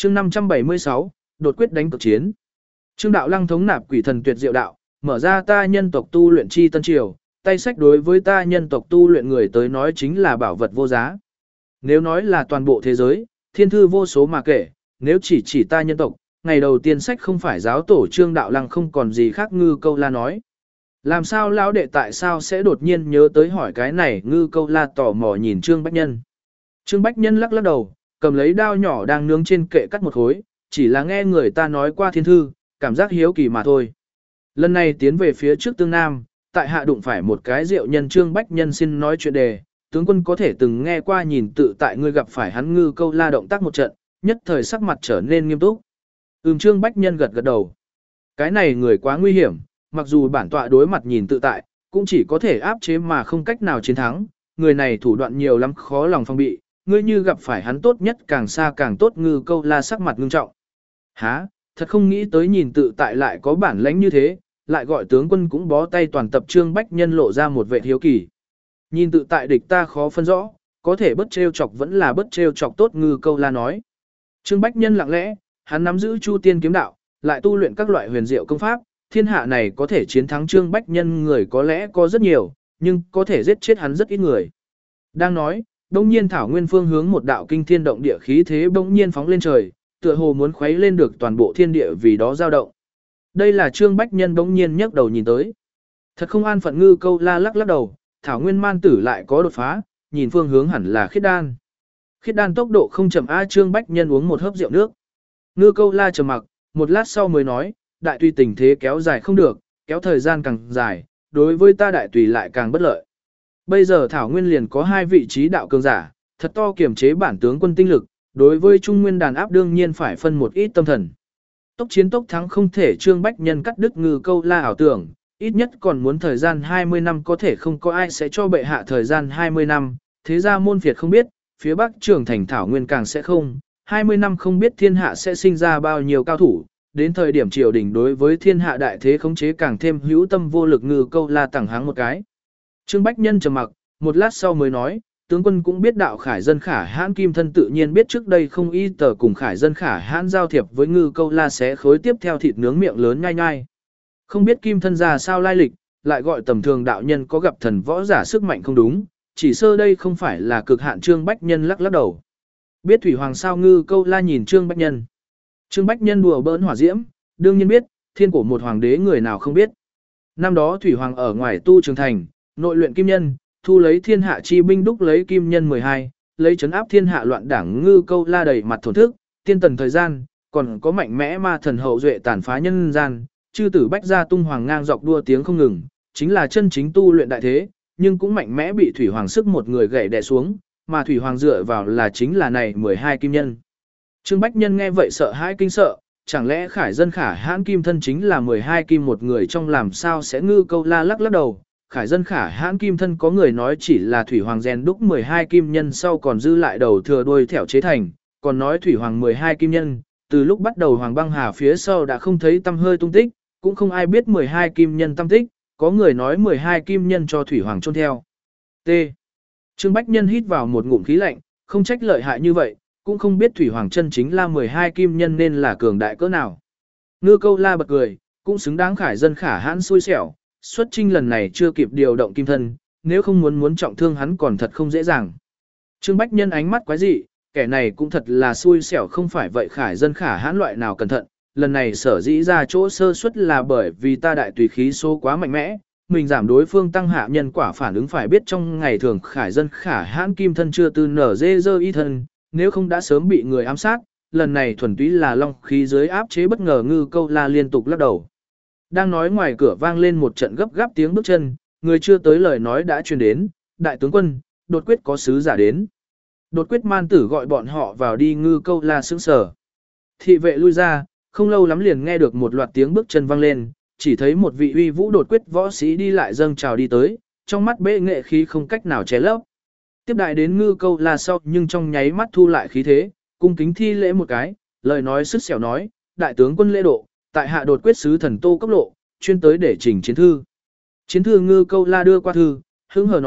Chương 576, đột quyết đánh cực chiến. Trương đạo lăng thống nạp quỷ thần tuyệt diệu đạo, mở ra ta nhân tộc tu luyện chi tân triều, tay sách đối với ta nhân tộc tu luyện người tới nói chính là bảo vật vô giá. Nếu nói là toàn bộ thế giới, thiên thư vô số mà kể, nếu chỉ ta nhân tộc, ngày đầu tiên sách không phải giáo tổ Trương đạo lăng không còn gì khác Ngư Câu La nói. Làm sao lão đệ tại sao sẽ đột nhiên nhớ tới hỏi cái này? Ngư Câu La tò mò nhìn Trương Bách Nhân. Trương Bách Nhân lắc lắc đầu, cầm lấy đao nhỏ đang nướng trên kệ cắt một khối, chỉ là nghe người ta nói qua thiên thư, cảm giác hiếu kỳ mà thôi. Lần này tiến về phía trước tương nam, tại hạ đụng phải một cái rượu nhân. Trương Bách Nhân xin nói chuyện đề, tướng quân có thể từng nghe qua nhìn tự tại ngươi gặp phải hắn. Ngư Câu La động tác một trận, nhất thời sắc mặt trở nên nghiêm túc. Trương Bách Nhân gật gật đầu. Cái này người quá nguy hiểm, mặc dù bản tọa đối mặt nhìn tự tại, cũng chỉ có thể áp chế mà không cách nào chiến thắng, người này thủ đoạn nhiều lắm khó lòng phòng bị, ngươi như gặp phải hắn tốt nhất càng xa càng tốt. Ngư Câu La sắc mặt ngưng trọng. Hả, thật không nghĩ tới nhìn tự tại lại có bản lãnh như thế, lại gọi tướng quân cũng bó tay toàn tập. Trương Bách Nhân lộ ra một vẻ hiếu kỳ. Nhìn tự tại địch ta khó phân rõ, có thể bất trêu chọc vẫn là bất trêu chọc tốt. Ngư Câu La nói. Trương Bách Nhân lặng lẽ, hắn nắm giữ Chu Tiên kiếm đạo, lại tu luyện các loại huyền diệu công pháp, thiên hạ này có thể chiến thắng Trương Bách Nhân người có lẽ có rất nhiều, nhưng có thể giết chết hắn rất ít người. Đang nói, đông nhiên thảo nguyên phương hướng một đạo kinh thiên động địa khí thế bỗng nhiên phóng lên trời, tựa hồ muốn khuấy lên được toàn bộ thiên địa vì đó dao động. Đây là Trương Bách Nhân bỗng nhiên nhấc đầu nhìn tới. Thật không an phận. Ngư Câu La lắc lắc đầu, thảo nguyên man tử lại có đột phá, nhìn phương hướng hẳn là khiết đan. Khiết đan tốc độ không chậm a. Trương Bách Nhân uống một hớp rượu nước. Ngư Câu La trầm mặc, một lát sau mới nói, đại tùy tình thế kéo dài không được, kéo thời gian càng dài, đối với ta đại tùy lại càng bất lợi. Bây giờ thảo nguyên liền có 2 vị trí đạo cường giả, thật to kiềm chế bản tướng quân tinh lực, đối với trung nguyên đàn áp đương nhiên phải phân một ít tâm thần. Tốc chiến tốc thắng không thể. Trương Bách Nhân cắt đứt Ngư Câu La ảo tưởng, ít nhất còn muốn thời gian 20 năm, có thể không có ai sẽ cho bệ hạ thời gian 20 năm, thế ra môn phiệt không biết, phía bắc trưởng thành thảo nguyên càng sẽ không, 20 năm không biết thiên hạ sẽ sinh ra bao nhiêu cao thủ, đến thời điểm triều đình đối với thiên hạ đại thế khống chế càng thêm hữu tâm vô lực. Ngư Câu La tẳng háng một cái. Trương Bách Nhân trầm mặc, một lát sau mới nói, tướng quân cũng biết đạo khải dân khả hãn kim thân tự nhiên biết trước đây không y tờ cùng khải dân khả hãn giao thiệp với Ngư Câu La xé khối tiếp theo thịt nướng miệng lớn nhai nhai. Không biết kim thân ra sao lai lịch, lại gọi tầm thường đạo nhân có gặp thần võ giả sức mạnh không đúng, chỉ sơ đây không phải là cực hạn. Trương Bách Nhân lắc lắc đầu. Biết thủy hoàng sao? Ngư Câu La nhìn Trương Bách Nhân. Trương Bách Nhân đùa bỡn hỏa diễm, đương nhiên biết, thiên của một hoàng đế người nào không biết. Năm đó thủy hoàng ở ngoài tu trường thành, nội luyện kim nhân, thu lấy thiên hạ chi binh đúc lấy kim nhân 12, lấy trấn áp thiên hạ loạn đảng. Ngư Câu La đầy mặt thổn thức, tiên tần thời gian, còn có mạnh mẽ ma thần hậu duệ tàn phá nhân gian, chư tử bách gia tung hoàng ngang dọc đua tiếng không ngừng, chính là chân chính tu luyện đại thế, nhưng cũng mạnh mẽ bị thủy hoàng sức một người gãy đè xuống, mà thủy hoàng dựa vào là chính là này 12 kim nhân. Trương Bách Nhân nghe vậy sợ hãi kinh sợ, chẳng lẽ khải dân khả hãn kim thân chính là 12 kim một người trong? Làm sao sẽ? Ngư Câu La lắc lắc đầu, khải dân khả hãn kim thân có người nói chỉ là thủy hoàng rèn đúc 12 kim nhân sau còn dư lại đầu thừa đuôi thẻo chế thành, còn nói thủy hoàng 12 kim nhân, từ lúc bắt đầu hoàng băng hà phía sau đã không thấy tăm hơi tung tích, cũng không ai biết 12 kim nhân tăm tích, có người nói 12 kim nhân cho thủy hoàng chôn theo. T. Trương Bách Nhân hít vào một ngụm khí lạnh, không trách lợi hại như vậy, cũng không biết thủy hoàng chân chính là 12 kim nhân nên là cường đại cỡ nào. Ngư Câu La bật cười, cũng xứng đáng khải dân khả hãn xui xẻo, xuất chinh lần này chưa kịp điều động kim thân, nếu không muốn trọng thương hắn còn thật không dễ dàng. Trương Bách Nhân ánh mắt quái dị, kẻ này cũng thật là xui xẻo, không phải vậy khải dân khả hãn loại nào cẩn thận, lần này sở dĩ ra chỗ sơ suất là bởi vì ta đại tùy khí số quá mạnh mẽ, mình giảm đối phương tăng hạ nhân quả phản ứng phải biết trong ngày thường khải dân khả hãn kim thân chưa từ nở dê dơ y thân, nếu không đã sớm bị người ám sát, lần này thuần túy là long khí dưới áp chế bất ngờ. Ngư Câu La liên tục lắc đầu. Đang nói ngoài cửa vang lên một trận gấp gáp tiếng bước chân, người chưa tới lời nói đã truyền đến, đại tướng quân, đột quyết có sứ giả đến. Đột quyết man tử gọi bọn họ vào đi. Ngư Câu La sững sờ. Thị vệ lui ra, không lâu lắm liền nghe được một loạt tiếng bước chân vang lên, chỉ thấy một vị uy vũ đột quyết võ sĩ đi lại dâng chào đi tới, trong mắt bệ nghệ khí không cách nào che lấp. Tiếp đại đến Ngư Câu La sau nhưng trong nháy mắt thu lại khí thế, cung kính thi lễ một cái, lời nói sứt sẻo nói, đại tướng quân lễ độ, tại hạ đột quyết sứ thần Tô Cốc Lộ, chuyên tới để trình chiến thư. Chiến thư. Ngư Câu La đưa qua thư, hứng hờ nói,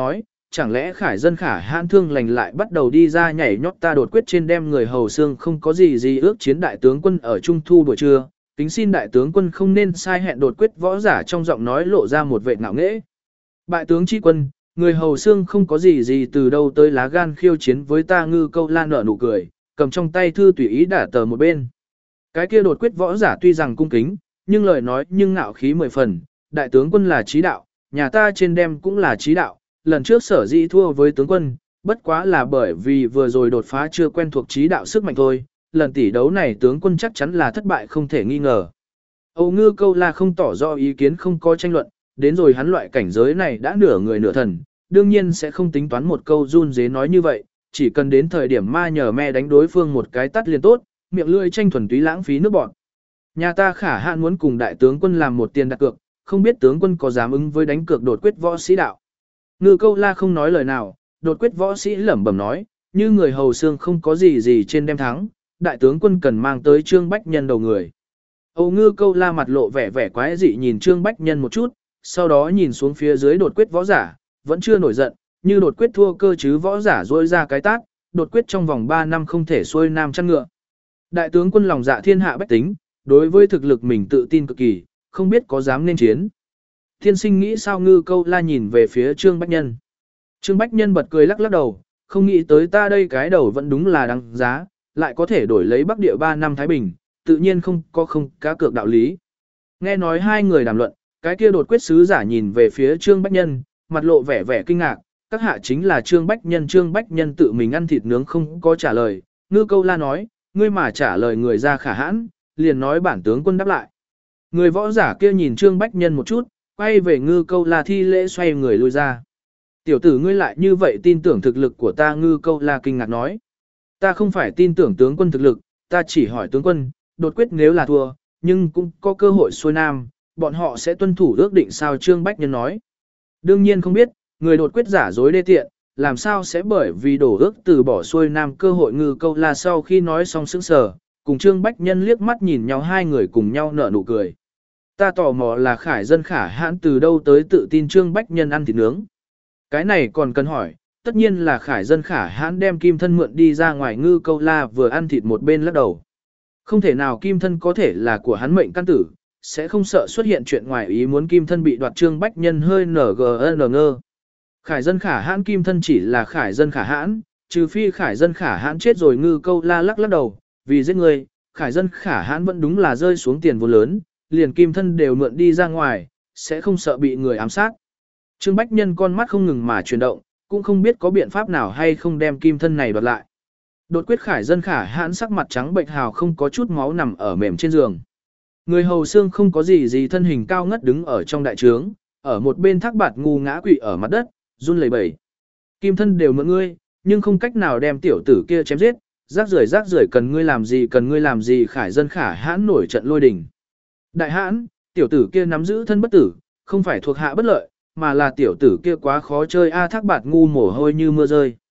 chẳng lẽ khải dân khả hãn thương lành lại bắt đầu đi ra nhảy nhót ta đột quyết trên đem người hầu xương không có gì ước chiến đại tướng quân ở trung thu buổi trưa, kính xin đại tướng quân không nên sai hẹn đột quyết võ giả trong giọng nói lộ ra một vệ ngạo nghễ. Bại tướng chi quân, người hầu xương không có gì từ đâu tới lá gan khiêu chiến với ta Ngư Câu La nở nụ cười, cầm trong tay thư tùy ý đả tờ một bên. Cái kia đột quyết võ giả tuy rằng cung kính, nhưng lời nói nhưng ngạo khí 10 phần, đại tướng quân là trí đạo, nhà ta trên đem cũng là trí đạo, lần trước sở dĩ thua với tướng quân, bất quá là bởi vì vừa rồi đột phá chưa quen thuộc trí đạo sức mạnh thôi, lần tỷ đấu này tướng quân chắc chắn là thất bại không thể nghi ngờ. Âu Ngư Câu La không tỏ rõ ý kiến không có tranh luận, đến rồi hắn loại cảnh giới này đã nửa người nửa thần, đương nhiên sẽ không tính toán một câu run dế nói như vậy, chỉ cần đến thời điểm ma nhờ me đánh đối phương một cái tắt liền tốt, miệng lưỡi tranh thuần túy lãng phí nước bọn. Nhà ta khả hạn muốn cùng đại tướng quân làm một tiền đặt cược, không biết tướng quân có dám ứng với đánh cược đột quyết võ sĩ đạo. Ngư Câu La không nói lời nào, đột quyết võ sĩ lẩm bẩm nói, như người hầu xương không có gì trên đem thắng, đại tướng quân cần mang tới Trương Bách Nhân đầu người. Âu Ngư Câu La mặt lộ vẻ quái dị nhìn Trương Bách Nhân một chút, sau đó nhìn xuống phía dưới đột quyết võ giả, vẫn chưa nổi giận, như đột quyết thua cơ chứ võ giả rôi ra cái tát, đột quyết trong vòng 3 năm không thể xuôi nam chăn ngựa. Đại tướng quân lòng dạ thiên hạ bách tính, đối với thực lực mình tự tin cực kỳ, không biết có dám nên chiến. Thiên sinh nghĩ sao Ngư Câu La nhìn về phía Trương Bách Nhân. Trương Bách Nhân bật cười lắc đầu, không nghĩ tới ta đây cái đầu vẫn đúng là đáng giá, lại có thể đổi lấy Bắc Địa 3 năm Thái Bình, tự nhiên không cá cược đạo lý. Nghe nói hai người đàm luận, cái kia đột quyết sứ giả nhìn về phía Trương Bách Nhân, mặt lộ vẻ kinh ngạc, các hạ chính là Trương Bách Nhân tự mình ăn thịt nướng không có trả lời, Ngư Câu La nói, ngươi mà trả lời người ra khả hãn, liền nói bản tướng quân đáp lại. Người võ giả kia nhìn Trương Bách Nhân một chút, quay về Ngư Câu La thi lễ xoay người lui ra. Tiểu tử ngươi lại như vậy tin tưởng thực lực của ta Ngư Câu La kinh ngạc nói. Ta không phải tin tưởng tướng quân thực lực, ta chỉ hỏi tướng quân, đột quyết nếu là thua, nhưng cũng có cơ hội xuôi nam, bọn họ sẽ tuân thủ ước định sao Trương Bách Nhân nói. Đương nhiên không biết, người đột quyết giả dối đê tiện, làm sao sẽ bởi vì đổ ước từ bỏ xuôi nam cơ hội Ngư Câu La sau khi nói xong sững sờ, cùng Trương Bách Nhân liếc mắt nhìn nhau hai người cùng nhau nở nụ cười. Ta tò mò là khải dân khả hãn từ đâu tới tự tin Trương Bách Nhân ăn thịt nướng. Cái này còn cần hỏi, tất nhiên là khải dân khả hãn đem kim thân mượn đi ra ngoài Ngư Câu La vừa ăn thịt một bên lắc đầu. Không thể nào kim thân có thể là của hắn mệnh căn tử, sẽ không sợ xuất hiện chuyện ngoài ý muốn kim thân bị đoạt Trương Bách Nhân hơi ngơ. Khải dân khả hãn kim thân chỉ là khải dân khả hãn, trừ phi khải dân khả hãn chết rồi Ngư Câu La lắc đầu, vì giết người, khải dân khả hãn vẫn đúng là rơi xuống tiền vô lớn, liền kim thân đều mượn đi ra ngoài, sẽ không sợ bị người ám sát. Trương Bách Nhân con mắt không ngừng mà chuyển động, cũng không biết có biện pháp nào hay không đem kim thân này đoạt lại. Đột quyết khải dân khả hãn sắc mặt trắng bệnh hào không có chút máu nằm ở mềm trên giường. Người hầu xương không có gì thân hình cao ngất đứng ở trong đại trướng, ở một bên thác bạt ngu ngã quỵ ở mặt đất, run lẩy bẩy. Kim thân đều mượn ngươi, nhưng không cách nào đem tiểu tử kia chém giết, rác rưởi cần ngươi làm gì khải dân khả hãn nổi trận lôi đình. Đại hãn, tiểu tử kia nắm giữ thân bất tử, không phải thuộc hạ bất lợi, mà là tiểu tử kia quá khó chơi a thác bạt ngu mồ hôi như mưa rơi.